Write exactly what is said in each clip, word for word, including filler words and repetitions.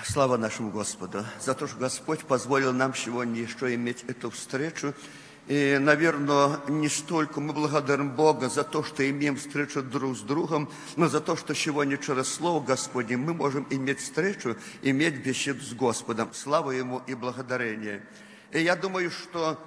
Слава нашему Господу за то, что Господь позволил нам сегодня еще иметь эту встречу. И, наверное, не столько мы благодарим Бога за то, что имеем встречу друг с другом, но за то, что сегодня через Слово Господне мы можем иметь встречу, иметь беседу с Господом. Слава Ему и благодарение. И я думаю, что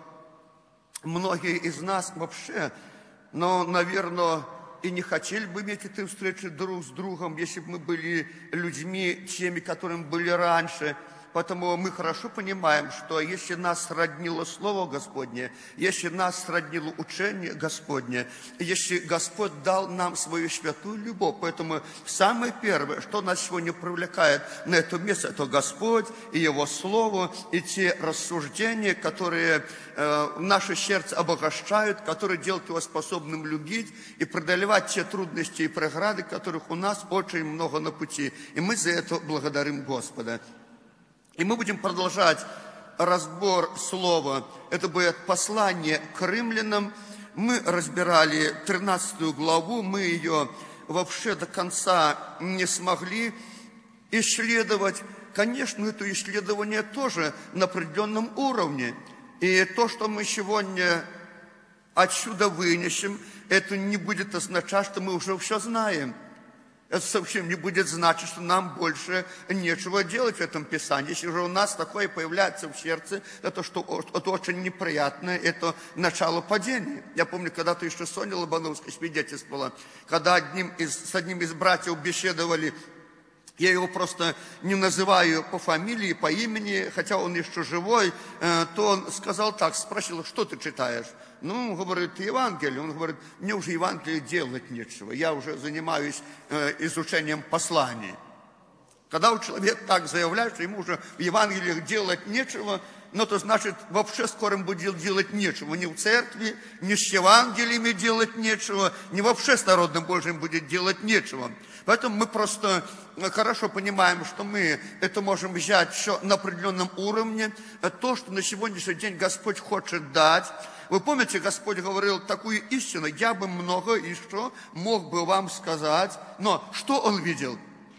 многие из нас вообще, но, наверное, и не хотели бы иметь эту встречу друг с другом, если бы мы были людьми, теми, которыми были раньше. Потому мы хорошо понимаем, что если нас сроднило Слово Господне, если нас сроднило учение Господне, если Господь дал нам свою святую любовь, поэтому самое первое, что нас сегодня привлекает на это место, это Господь и Его Слово, и те рассуждения, которые э, наше сердце обогащают, которые делают его способным любить и преодолевать те трудности и преграды, которых у нас очень много на пути. И мы за это благодарим Господа. И мы будем продолжать разбор слова. Это будет послание к римлянам. Мы разбирали тринадцатую главу, мы ее вообще до конца не смогли исследовать. Конечно, это исследование тоже на определенном уровне. И то, что мы сегодня отсюда вынесем, это не будет означать, что мы уже все знаем. Это совсем не будет значить, что нам больше нечего делать в этом Писании. Если же у нас такое появляется в сердце, это, что, это очень неприятное, это начало падения. Я помню, когда-то еще Соня Лобановская свидетельствовала, когда одним из, с одним из братьев беседовали, я его просто не называю по фамилии, по имени, хотя он еще живой, то он сказал так, спросил, что ты читаешь? Ну, он говорит, Евангелие. Он говорит, мне уже Евангелие делать нечего, я уже занимаюсь изучением посланий. Когда у человека так заявляет, что ему уже в Евангелиях делать нечего, но то значит, вообще скоро ему будет делать нечего. Ни в церкви, ни с Евангелиями делать нечего, ни вообще с народом Божьим будет делать нечего. Поэтому мы просто хорошо понимаем, что мы это можем взять все на определенном уровне. То, что на сегодняшний день Господь хочет дать. Вы помните, Господь говорил такую истину, я бы много еще мог бы вам сказать, но что Он видел?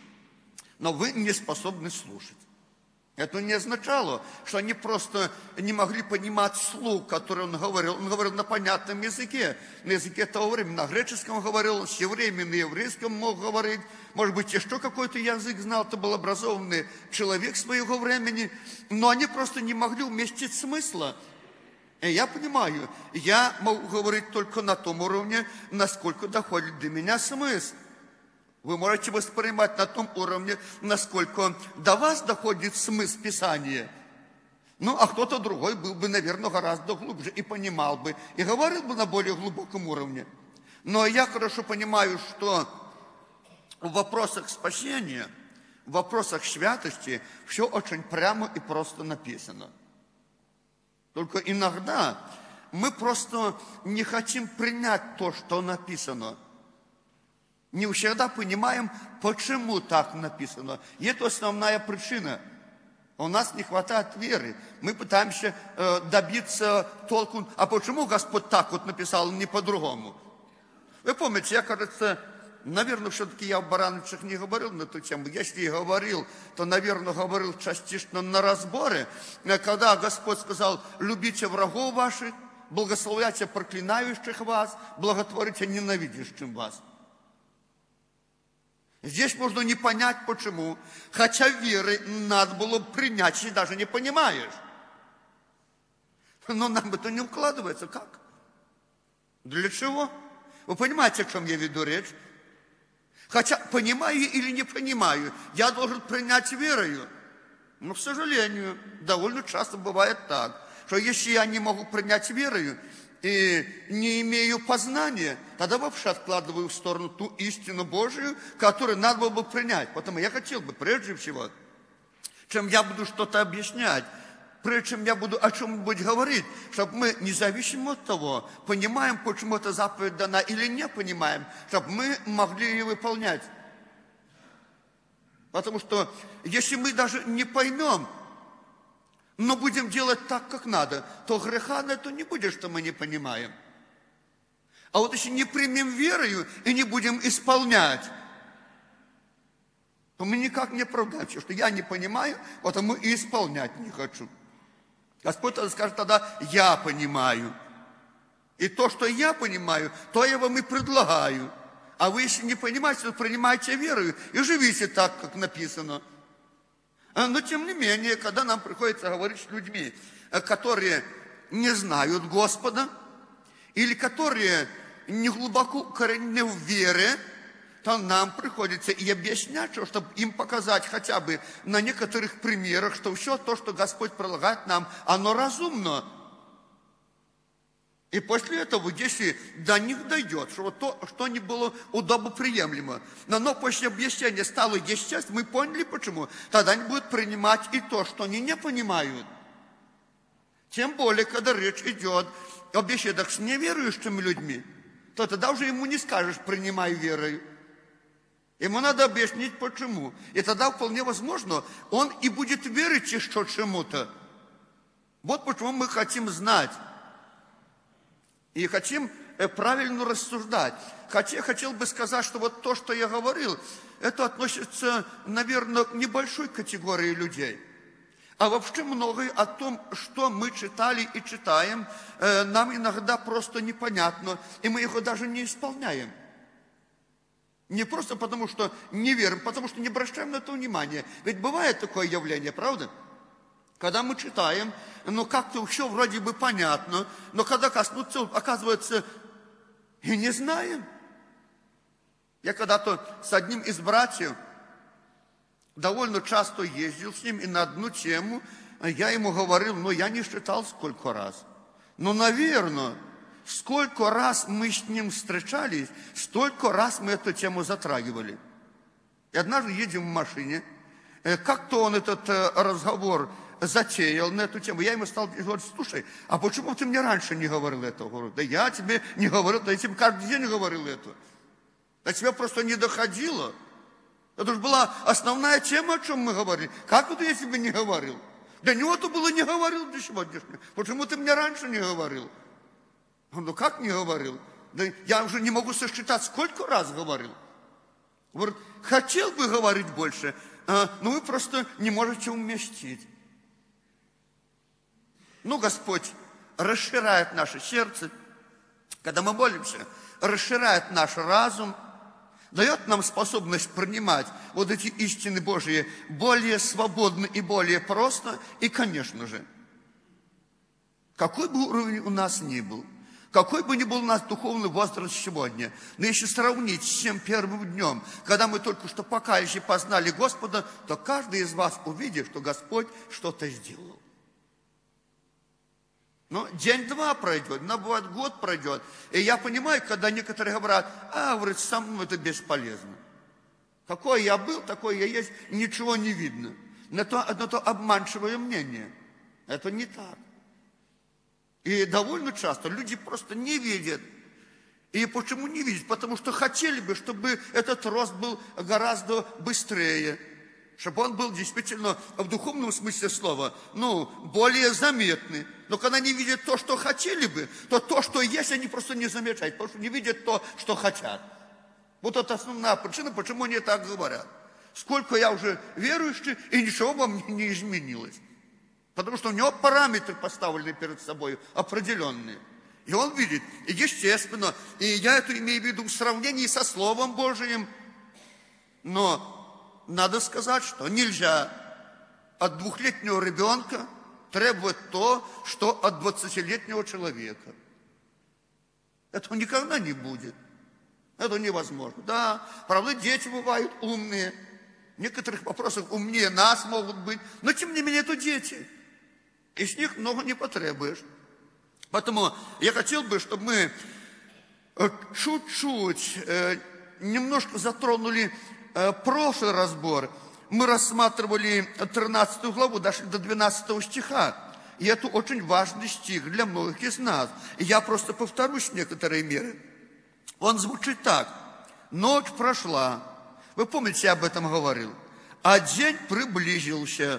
Но вы не способны слушать. Это не означало, что они просто не могли понимать слух, который он говорил. Он говорил на понятном языке, на языке того времени. На греческом говорил, он с евреями на еврейском мог говорить. Может быть, еще какой-то язык знал, это был образованный человек своего времени. Но они просто не могли уместить смысла. И я понимаю, я могу говорить только на том уровне, насколько доходит до меня смысл. Вы можете воспринимать на том уровне, насколько до вас доходит смысл Писания. Ну, а кто-то другой был бы, наверное, гораздо глубже и понимал бы, и говорил бы на более глубоком уровне. Но я хорошо понимаю, что в вопросах спасения, в вопросах святости все очень прямо и просто написано. Только иногда мы просто не хотим принять то, что написано. Не всегда понимаем, почему так написано. И это основная причина. У нас не хватает веры. Мы пытаемся э, добиться толку. А почему Господь так вот написал, не по-другому? Вы помните, я, кажется, наверное, все-таки я в Барановичах не говорил на эту тему. Если и говорил, то, наверное, говорил частично на разборе. Когда Господь сказал, любите врагов ваших, благословляйте проклинающих вас, благотворите ненавидящим вас. Здесь можно не понять, почему. Хотя веры надо было принять, если даже не понимаешь. Но нам это не укладывается. Как? Для чего? Вы понимаете, о чем я веду речь? Хотя, понимаю или не понимаю, я должен принять верою. Но, к сожалению, довольно часто бывает так, что если я не могу принять верою, и не имею познания, тогда вообще откладываю в сторону ту истину Божию, которую надо было бы принять. Потому я хотел бы, прежде всего, чем я буду что-то объяснять, прежде чем я буду о чем-нибудь говорить, чтобы мы, независимо от того, понимаем, почему эта заповедь дана или не понимаем, чтобы мы могли ее выполнять. Потому что, если мы даже не поймем, но будем делать так, как надо, то греха на это не будет, что мы не понимаем. А вот если не примем верою и не будем исполнять, то мы никак не оправдаемся, что я не понимаю, потому и исполнять не хочу. Господь тогда скажет, тогда я понимаю. И то, что я понимаю, то я вам и предлагаю. А вы, если не понимаете, то принимайте верою и живите так, как написано. Но, тем не менее, когда нам приходится говорить с людьми, которые не знают Господа, или которые не глубоко укоренены в вере, то нам приходится и объяснять, чтобы им показать хотя бы на некоторых примерах, что все то, что Господь предлагает нам, оно разумно. И после этого, если до них дойдет, что вот то, что не было удобоприемлемо, но, но после объяснения стало естественно, мы поняли почему, тогда они будут принимать и то, что они не понимают. Тем более, когда речь идет о беседах с неверующими людьми, то тогда уже ему не скажешь, принимай верой. Ему надо объяснить, почему. И тогда вполне возможно, он и будет верить еще чему-то. Вот почему мы хотим знать. И хотим правильно рассуждать. Хотя хотел бы сказать, что вот то, что я говорил, это относится, наверное, к небольшой категории людей. А вообще многое о том, что мы читали и читаем, нам иногда просто непонятно, и мы его даже не исполняем. Не просто потому, что не верим, потому что не обращаем на это внимания. Ведь бывает такое явление, правда? Когда мы читаем, ну как-то все вроде бы понятно, но когда коснуться, оказывается, и не знаем. Я когда-то с одним из братьев довольно часто ездил с ним, и на одну тему я ему говорил, ну я не считал сколько раз. Ну, наверное, сколько раз мы с ним встречались, столько раз мы эту тему затрагивали. И однажды едем в машине, как-то он этот разговор затеял на эту тему. Я ему стал говорить, слушай, а почему ты мне раньше не говорил этого? Говорю, да я тебе не говорил, да я тебе каждый день говорил это. До тебя просто не доходило. Это же была основная тема, о чем мы говорили. Как это я тебе не говорил? Для него это было не говорил до сегодняшнего. Почему ты мне раньше не говорил? Ну как не говорил? Да я уже не могу сосчитать, сколько раз говорил. Говорит, хотел бы говорить больше, но вы просто не можете уместить. Ну, Господь расширяет наше сердце, когда мы молимся, расширяет наш разум, дает нам способность принимать вот эти истины Божьи более свободно и более просто. И, конечно же, какой бы уровень у нас ни был, какой бы ни был у нас духовный возраст сегодня, но если сравнить с тем первым днем, когда мы только что покаялись и познали Господа, то каждый из вас увидит, что Господь что-то сделал. Ну, день-два пройдет, но бывает год пройдет. И я понимаю, когда некоторые говорят, а, говорит, со мной это бесполезно. Какой я был, такой я есть, ничего не видно. Но то, но то обманчивое мнение. Это не так. И довольно часто люди просто не видят. И почему не видят? Потому что хотели бы, чтобы этот рост был гораздо быстрее. Чтобы он был действительно в духовном смысле слова, ну, более заметный. Но когда они видят то, что хотели бы, то то, что есть, они просто не замечают, потому что не видят то, что хотят. Вот это основная причина, почему они так говорят. Сколько я уже верующий, и ничего во мне не изменилось. Потому что у него параметры поставлены перед собой определенные. И он видит, и естественно, и я это имею в виду в сравнении со Словом Божиим. Но надо сказать, что нельзя от двухлетнего ребенка требовать то, что от двадцатилетнего человека. Этого никогда не будет. Это невозможно. Да, правда, дети бывают умные. В некоторых вопросах умнее нас могут быть. Но, тем не менее, это дети. И с них много не потребуешь. Поэтому я хотел бы, чтобы мы чуть-чуть, немножко затронули прошлый разбор. Мы рассматривали тринадцатую главу, дошли до двенадцатого стиха. И это очень важный стих для многих из нас. И я просто повторюсь в некоторой мере. Он звучит так. Ночь прошла. Вы помните, я об этом говорил. А день приблизился.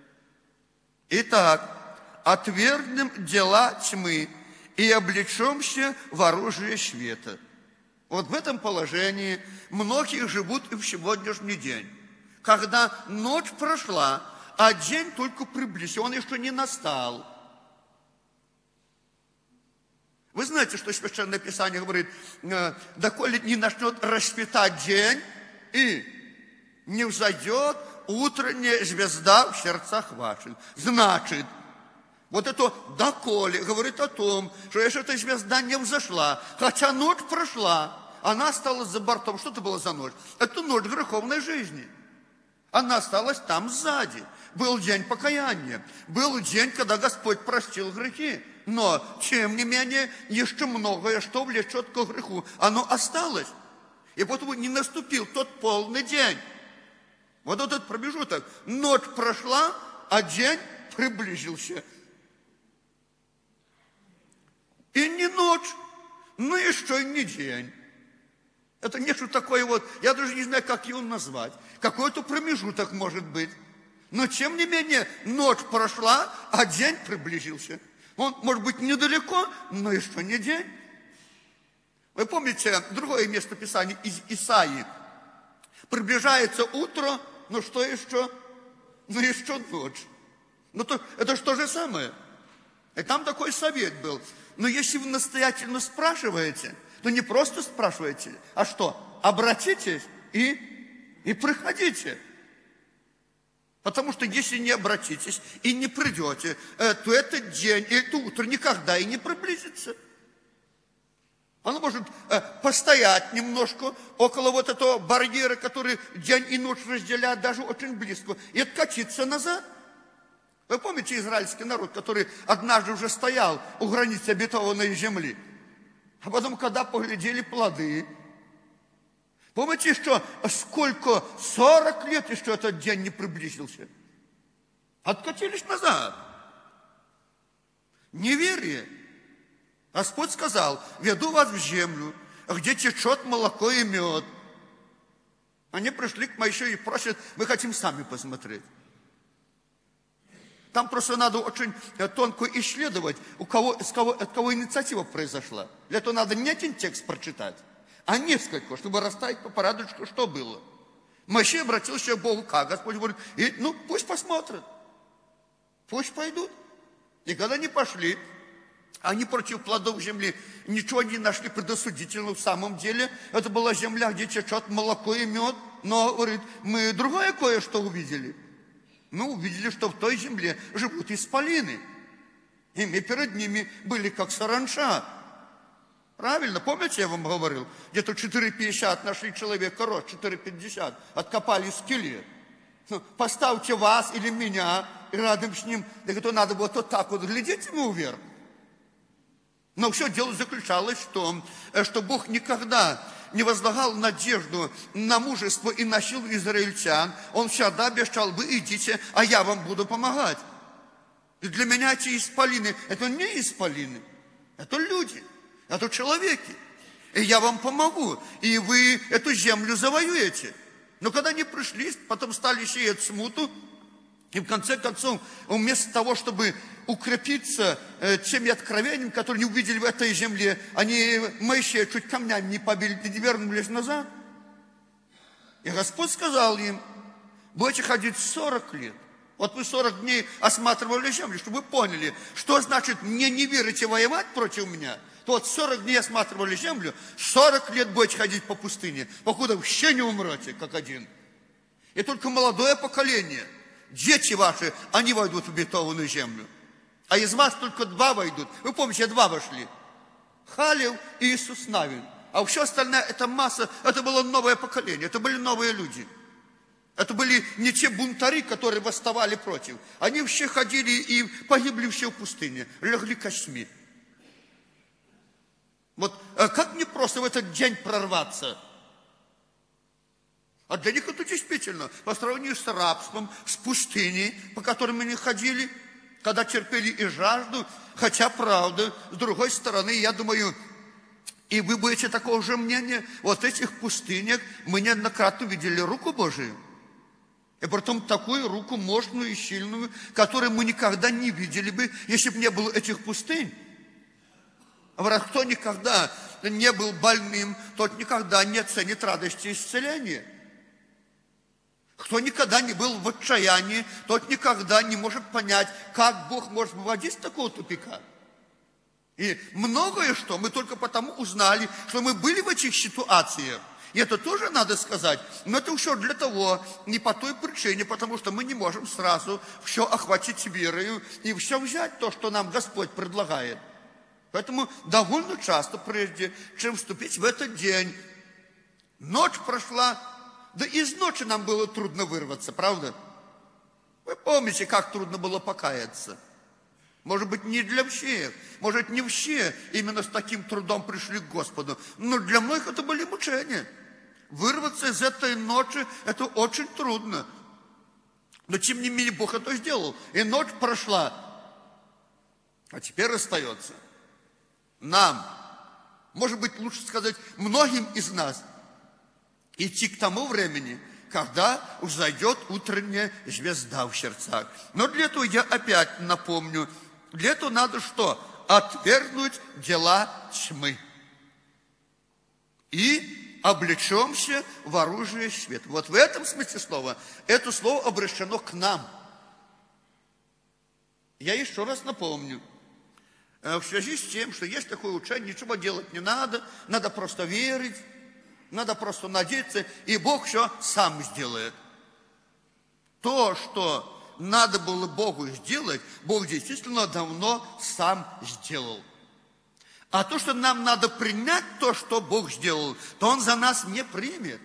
Итак, отвергнем дела тьмы и облечемся в оружие света. Вот в этом положении многие живут и в сегодняшний день. когда ночь прошла, а день только приблизился, он еще не настал. Вы знаете, что Священное Писание говорит, доколе не начнет расцветать день, и не взойдет утренняя звезда в сердцах ваших. Значит, вот это «доколе» говорит о том, что если эта звезда не взошла, хотя ночь прошла, она осталась за бортом. Что это была за ночь? Это ночь греховной жизни. Она осталась там сзади. Был день покаяния. Был день, когда Господь простил грехи. Но, тем не менее, еще многое, что влечет к греху, оно осталось. И поэтому не наступил тот полный день. Вот этот промежуток. Ночь прошла, а день приблизился. И не ночь, но еще и не день. Это нечто такое вот, я даже не знаю, как его назвать. Какой-то промежуток может быть. Но, тем не менее, ночь прошла, а день приблизился. Он, может быть, недалеко, но еще не день. Вы помните другое место Писания из Исаии? Приближается утро, но что еще? Ну, еще ночь. Ну, то, это же то же самое. И там такой совет был. Но если вы настоятельно спрашиваете, то не просто спрашиваете, а что? Обратитесь и, и приходите. Потому что если не обратитесь и не придете, то этот день, и это утро никогда и не приблизится. Оно может постоять немножко около вот этого барьера, который день и ночь разделяет даже очень близко, и откатиться назад. Вы помните израильский народ, который однажды уже стоял у границы обетованной земли? А потом, когда поглядели плоды, помните, что сколько, сорок лет еще этот день не приблизился? Откатились назад. Неверие. Господь сказал, веду вас в землю, где течет молоко и мед. Они пришли к Моисею и просят, мы хотим сами посмотреть. Там просто надо очень тонко исследовать, у кого, с кого, от кого инициатива произошла. Для этого надо не один текст прочитать, а несколько, чтобы расставить по порядочку, что было. Моисей обратился к Богу, как? Господь говорит, и, ну, пусть посмотрят, пусть пойдут. И когда они пошли, они против плодов земли ничего не нашли предосудительного в самом деле. Это была земля, где течет молоко и мед. Но, говорит, мы другое кое-что увидели. Мы увидели, что в той земле живут исполины. И мы перед ними были как саранча. Правильно, помните, я вам говорил? Где-то четыре пятьдесят нашли человека рост, четыре пятьдесят. Откопали скелет. Поставьте вас или меня и рядом с ним. Так это надо было вот так вот глядеть ему вверх. Но все дело заключалось в том, что Бог никогда не возлагал надежду на мужество и на силу израильтян. Он всегда обещал, вы идите, а я вам буду помогать. И для меня эти исполины, это не исполины, это люди, это человеки. И я вам помогу, и вы эту землю завоюете. Но когда они пришли, потом стали сеять смуту, и в конце концов, вместо того, чтобы укрепиться э, теми откровениями, которые они увидели в этой земле, они Моисея чуть камнями не побили, не вернулись назад. И Господь сказал им, будете ходить сорок лет. Вот вы сорок дней осматривали землю, чтобы вы поняли, что значит мне не верите воевать против меня. То вот сорок дней осматривали землю, сорок лет будете ходить по пустыне, покуда вообще не умрете, как один. И только молодое поколение, дети ваши, они войдут в обетованную землю. А из вас только два войдут. Вы помните, два вошли. Халев и Иисус Навин. А все остальное, это масса, это было новое поколение, это были новые люди. Это были не те бунтари, которые восставали против. Они все ходили и погибли все в пустыне, легли костьми. Вот как мне просто в этот день прорваться? А для них это действительно, по сравнению с рабством, с пустыней, по которым они ходили, когда терпели и жажду, хотя, правда, с другой стороны, я думаю, и вы будете такого же мнения, вот в этих пустынях мы неоднократно видели руку Божию. И притом такую руку мощную и сильную, которую мы никогда не видели бы, если бы не было этих пустынь. А кто никогда не был больным, тот никогда не ценит радости исцеления. Кто никогда не был в отчаянии, тот никогда не может понять, как Бог может выводить из такого тупика. И многое что мы только потому узнали, что мы были в этих ситуациях. И это тоже надо сказать. Но это все для того, не по той причине, потому что мы не можем сразу все охватить верою и все взять то, что нам Господь предлагает. Поэтому довольно часто, прежде чем вступить в этот день, ночь прошла, да из ночи нам было трудно вырваться, правда? Вы помните, как трудно было покаяться? Может быть, не для всех, может, не все именно с таким трудом пришли к Господу, но для многих это были мучения. Вырваться из этой ночи – это очень трудно. Но, тем не менее, Бог это сделал, и ночь прошла. А теперь остается нам, может быть, лучше сказать, многим из нас, идти к тому времени, когда взойдет утренняя звезда в сердцах. Но для этого я опять напомню, для этого надо что? Отвергнуть дела тьмы. И облечемся в оружие света. Вот в этом смысле слова, это слово обращено к нам. Я еще раз напомню, в связи с тем, что есть такое учение, ничего делать не надо, надо просто верить, надо просто надеяться, и Бог все сам сделает. То, что надо было Богу сделать, Бог действительно давно сам сделал. А то, что нам надо принять то, что Бог сделал, то Он за нас не примет.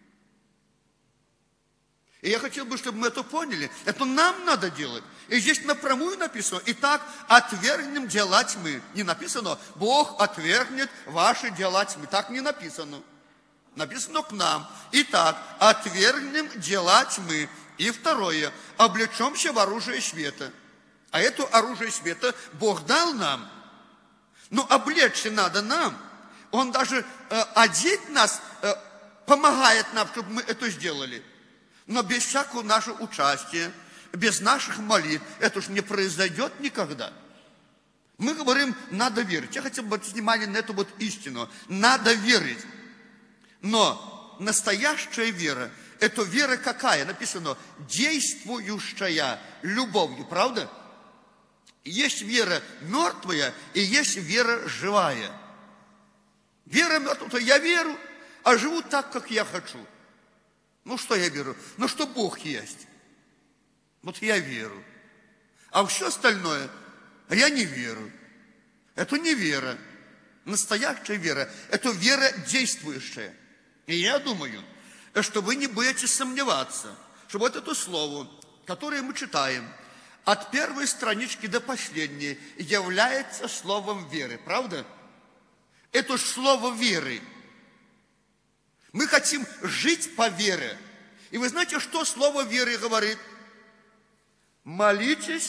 И я хотел бы, чтобы мы это поняли. Это нам надо делать. И здесь напрямую написано: итак, отвергнем дела тьмы. Не написано: Бог отвергнет ваши дела тьмы. Так не написано. Написано к нам. Итак, отвергнем дела тьмы. И второе, облечемся в оружие света. А это оружие света Бог дал нам. Но облечься надо нам. Он даже э, одеть нас, э, помогает нам, чтобы мы это сделали. Но без всякого нашего участия, без наших молитв, это уж не произойдет никогда. Мы говорим, надо верить. Я хотел бы обратить внимание на эту вот истину. Надо верить. Но настоящая вера, это вера какая? Написано, действующая любовью, правда? Есть вера мертвая и есть вера живая. Вера мертвая, то я верю, а живу так, как я хочу. Ну, что я верю? Ну, что Бог есть. Вот я верю. А все остальное, я не верю. Это не вера. Настоящая вера, это вера действующая. И я думаю, что вы не будете сомневаться, что вот это слово, которое мы читаем, от первой странички до последней, является словом веры. Правда? Это слово веры. Мы хотим жить по вере. И вы знаете, что слово веры говорит? Молитесь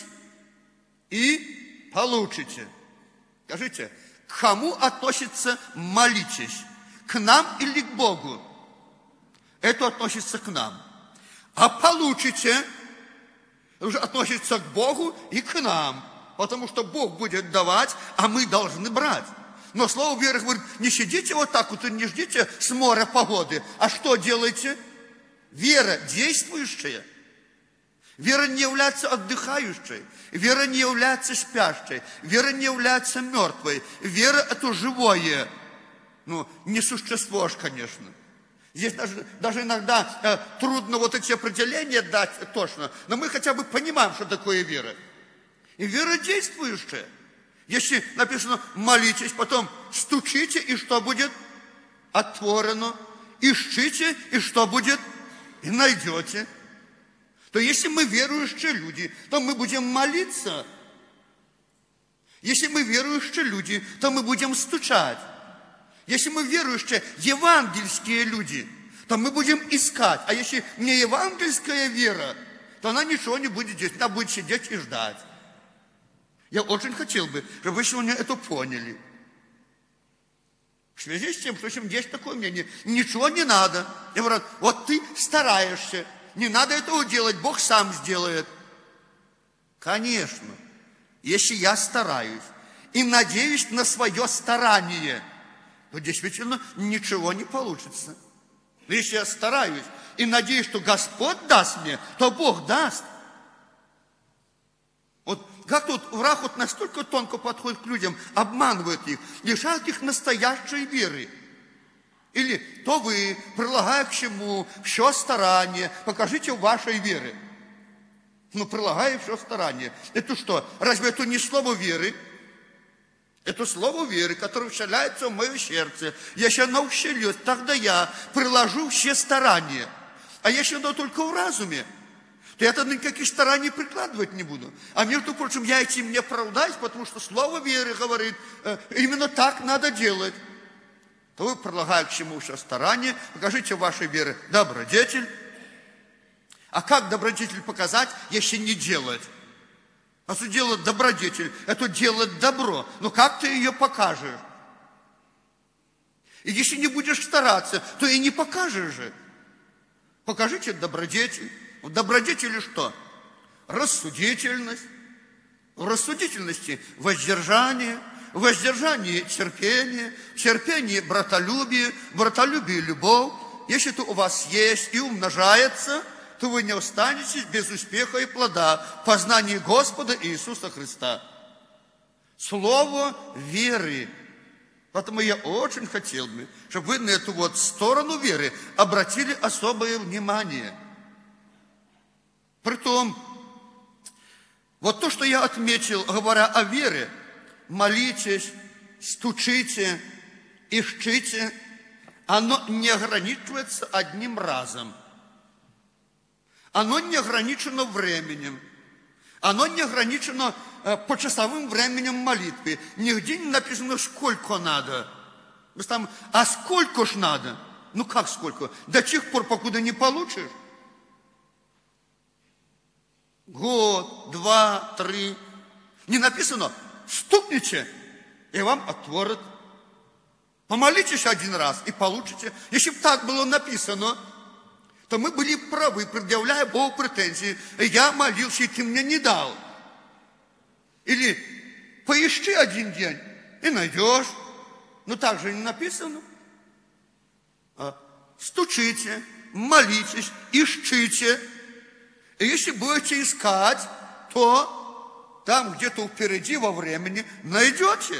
и получите. Скажите, к кому относится молитесь? К нам или к Богу? Это относится к нам. А получите, уже относится к Богу и к нам. Потому что Бог будет давать, а мы должны брать. Но слово веры говорит, не сидите вот так вот и не ждите с моря погоды. А что делаете? Вера действующая. Вера не является отдыхающей. Вера не является спящей. Вера не является мертвой. Вера – это живое. Ну, не существуешь, конечно. Здесь даже, даже иногда э, трудно вот эти определения дать точно. Но мы хотя бы понимаем, что такое вера. И вера действующая. Если написано молитесь, потом стучите, и что будет? Отворено. Ищите, и что будет? И найдете. То если мы верующие люди, то мы будем молиться. Если мы верующие люди, то мы будем стучать. Если мы верующие евангельские люди, то мы будем искать. А если не евангельская вера, то она ничего не будет делать. Она будет сидеть и ждать. Я очень хотел бы, чтобы вы сегодня это поняли. В связи с тем, что есть такое мнение, ничего не надо. Я говорю, вот ты стараешься, не надо этого делать, Бог сам сделает. Конечно, если я стараюсь и надеюсь на свое старание, то действительно ничего не получится. Но если я стараюсь и надеюсь, что Господь даст мне, то Бог даст. Вот как тут враг вот настолько тонко подходит к людям, обманывает их, лишает их настоящей веры. Или то вы, прилагая к чему, все старание, покажите вашей веры. Ну, прилагая все старание. Это что? Разве это не слово веры? Это слово веры, которое вселяется в мое сердце. Если оно вселилось, тогда я приложу все старания. А если оно только в разуме, то я тогда никаких стараний прикладывать не буду. А между прочим, я этим не оправдаюсь, потому что слово веры говорит, э, именно так надо делать. То вы, прилагая к чему все старание, покажите вашей веры добродетель. А как добродетель показать, если не делать? А что делать добродетель? Это делать добро. Но как ты ее покажешь? И если не будешь стараться, то и не покажешь же. Покажите добродетель. В добродетели что? Рассудительность. В рассудительности воздержание. В воздержании терпение. В терпении братолюбие. В братолюбии любовь. Если это у вас есть и умножается, то вы не останетесь без успеха и плода в познании Господа Иисуса Христа. Слово веры. Поэтому я очень хотел бы, чтобы вы на эту вот сторону веры обратили особое внимание. Притом, вот то, что я отметил, говоря о вере, молитесь, стучите, ищите, оно не ограничивается одним разом. Оно не ограничено временем. Оно не ограничено э, по часовым временем молитвы. Нигде не написано, сколько надо. Там, а сколько ж надо? Ну как сколько? До тех пор, покуда не получишь. Год, два, три. Не написано, стукните, и вам отворят. Помолитесь один раз и получите. Если бы так было написано, то мы были правы, предъявляя Богу претензии. Я молился, и ты мне не дал. Или поищи один день и найдешь. Но так же не написано. Стучите, молитесь, ищите. И если будете искать, то там где-то впереди во времени найдете.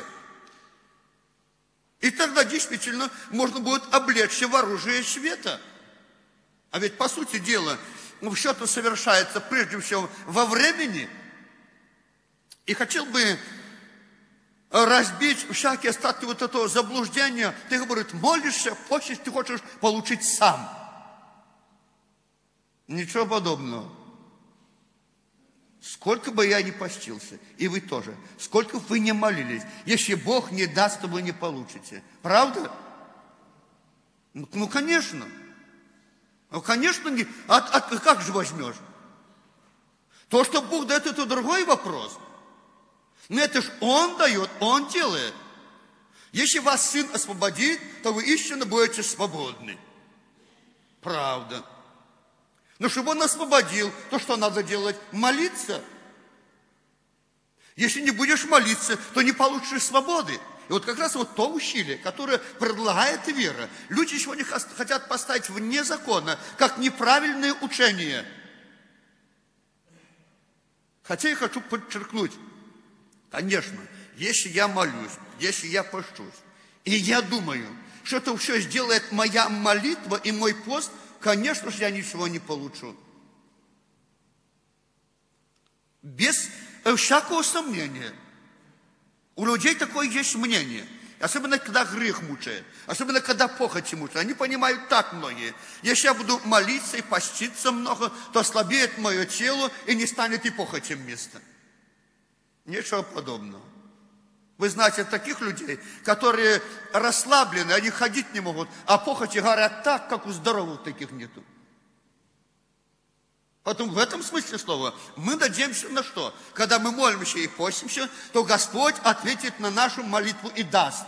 И тогда действительно можно будет облечься в оружие света. А ведь, по сути дела, все это совершается прежде всего во времени. И хотел бы разбить всякие остатки вот этого заблуждения. Ты, говорит, молишься, постишь, ты хочешь получить сам. Ничего подобного. Сколько бы я ни постился, и вы тоже, сколько бы вы ни молились, если Бог не даст, то вы не получите. Правда? Ну, ну конечно. Ну, конечно, не. А, а как же возьмешь? То, что Бог дает, это другой вопрос. Но это ж Он дает, Он делает. Если вас Сын освободит, то вы истинно будете свободны. Правда. Но чтобы Он освободил, то что надо делать? Молиться. Если не будешь молиться, то не получишь свободы. И вот как раз вот то усилие, которое предлагает вера. Люди сегодня хотят поставить вне закона, как неправильное учение. Хотя я хочу подчеркнуть, конечно, если я молюсь, если я пощусь, и я думаю, что это все сделает моя молитва и мой пост, конечно же, я ничего не получу. Без всякого сомнения. У людей такое есть мнение. Особенно, когда грех мучает. Особенно, когда похоти мучает. Они понимают так многие. Если я буду молиться и поститься много, то ослабеет мое тело и не станет и похотям места. Ничего подобного. Вы знаете таких людей, которые расслаблены, они ходить не могут, а похоти горят так, как у здоровых таких нету. Поэтому в этом смысле слова мы надеемся на что? Когда мы молимся и постимся, то Господь ответит на нашу молитву и даст.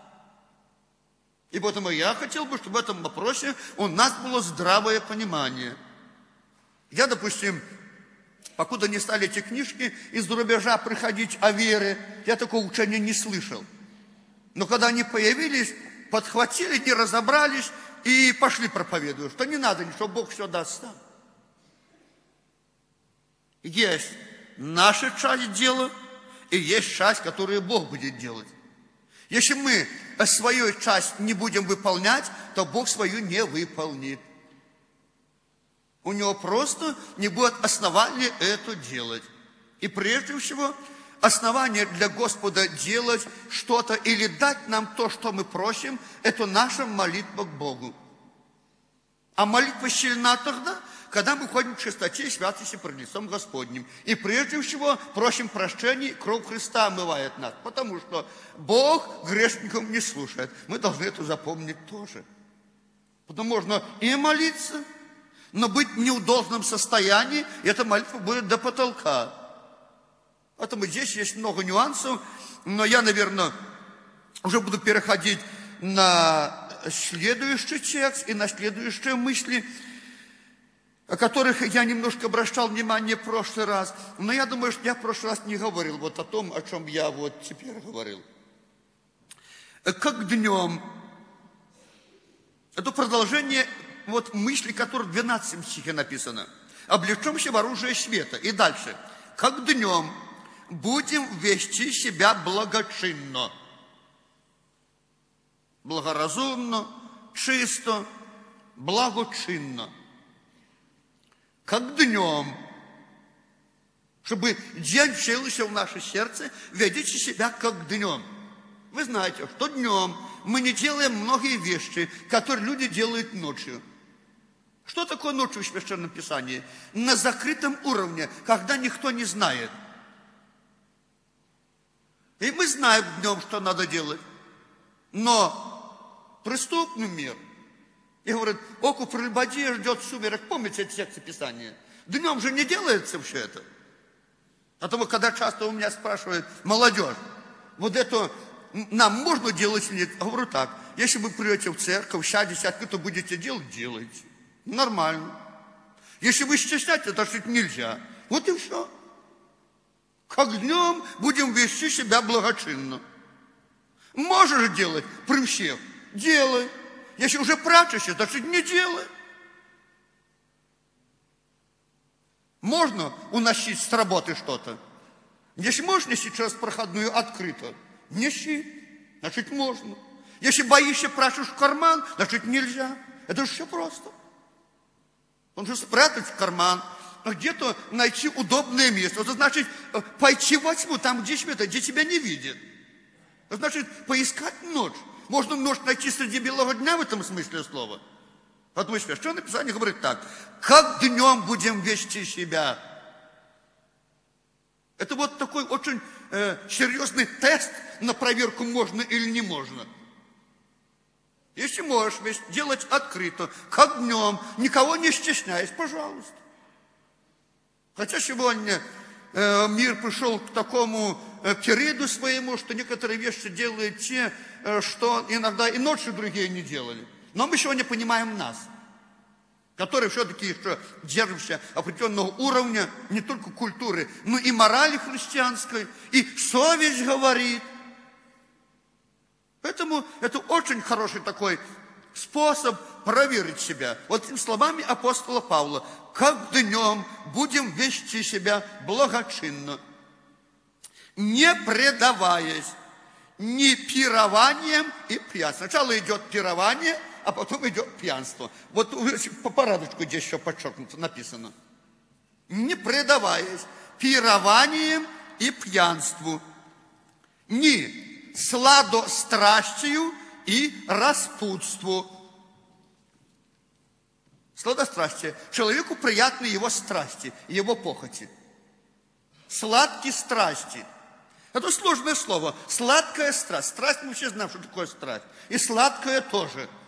И поэтому я хотел бы, чтобы в этом вопросе у нас было здравое понимание. Я, допустим, покуда не стали эти книжки из-за рубежа приходить о вере, я такого учения не слышал. Но когда они появились, подхватили, не разобрались и пошли проповедовать, что не надо ничего, Бог все даст сам. Есть наша часть дела, и есть часть, которую Бог будет делать. Если мы свою часть не будем выполнять, то Бог свою не выполнит. У него просто не будет основания это делать. И прежде всего, основание для Господа делать что-то или дать нам то, что мы просим, это наша молитва к Богу. А молитва сильна тогда, когда мы ходим в чистоте и святости пред лицом Господним. И прежде всего просим прощения, кровь Христа омывает нас. Потому что Бог грешникам не слушает. Мы должны это запомнить тоже. Потому можно и молиться, но быть в неудолжном состоянии, и эта молитва будет до потолка. Поэтому здесь есть много нюансов, но я, наверное, уже буду переходить на следующий текст и на следующие мысли, о которых я немножко обращал внимание в прошлый раз. Но я думаю, что я в прошлый раз не говорил вот о том, о чем я вот теперь говорил. Как днем. Это продолжение вот мысли, которые в двенадцатом стихе написано. Облечемся в оружие света. И дальше. Как днем будем вести себя благочинно. Благоразумно, чисто, благочинно. Как днем. Чтобы день вселился в наше сердце, ведите себя как днем. Вы знаете, что днем мы не делаем многие вещи, которые люди делают ночью. Что такое ночью в Священном Писании? На закрытом уровне, когда никто не знает. И мы знаем днем, что надо делать. Но преступный мир, и говорит, око прелюбодея ждет сумерек. Помните эти тексты Писания? Днем же не делается все это. Потому, когда часто у меня спрашивают, молодежь, вот это нам можно делать или нет? Я говорю так, если вы придете в церковь, сядете, откуда будете делать, делайте. Нормально. Если вы стесняетесь, то жить нельзя. Вот и все. Как днем будем вести себя благочинно. Можешь делать при всех? Делай. Если уже прячешься, то жить не делай. Можно уносить с работы что-то. Если можешь нести через проходную открыто, неси, значит можно. Если боишься, прячешь в карман, значит нельзя. Это же все просто. Он же спрятать в карман, где-то найти удобное место. Это значит пойти во тьму, там, где света, где тебя не видят. Это значит поискать ночь. Можно ночь найти среди белого дня в этом смысле слова. Потому что Священное Писание говорит так. Как днем будем вести себя? Это вот такой очень э, серьезный тест на проверку, можно или не можно. Если можешь весь делать открыто, как днем, никого не стесняясь, пожалуйста. Хотя сегодня э, мир пришел к такому э, периоду своему, что некоторые вещи делают те, э, что иногда и ночью другие не делали. Но мы сегодня понимаем нас, которые все-таки еще держимся определенного уровня, не только культуры, но и морали христианской, и совесть говорит. Поэтому это очень хороший такой способ проверить себя. Вот этими словами апостола Павла. Как днем будем вести себя благочинно, не предаваясь ни пированием и пьянством. Сначала идет пирование, а потом идет пьянство. Вот по порядку здесь еще подчеркнуто, написано. Не предаваясь пированием и пьянству, ни сладострастию и распутству. Сладострастие. Человеку приятны его страсти, его похоти. Сладкие страсти. Это сложное слово. Сладкая страсть. Страсть мы все знаем, что такое страсть. И сладкое тоже.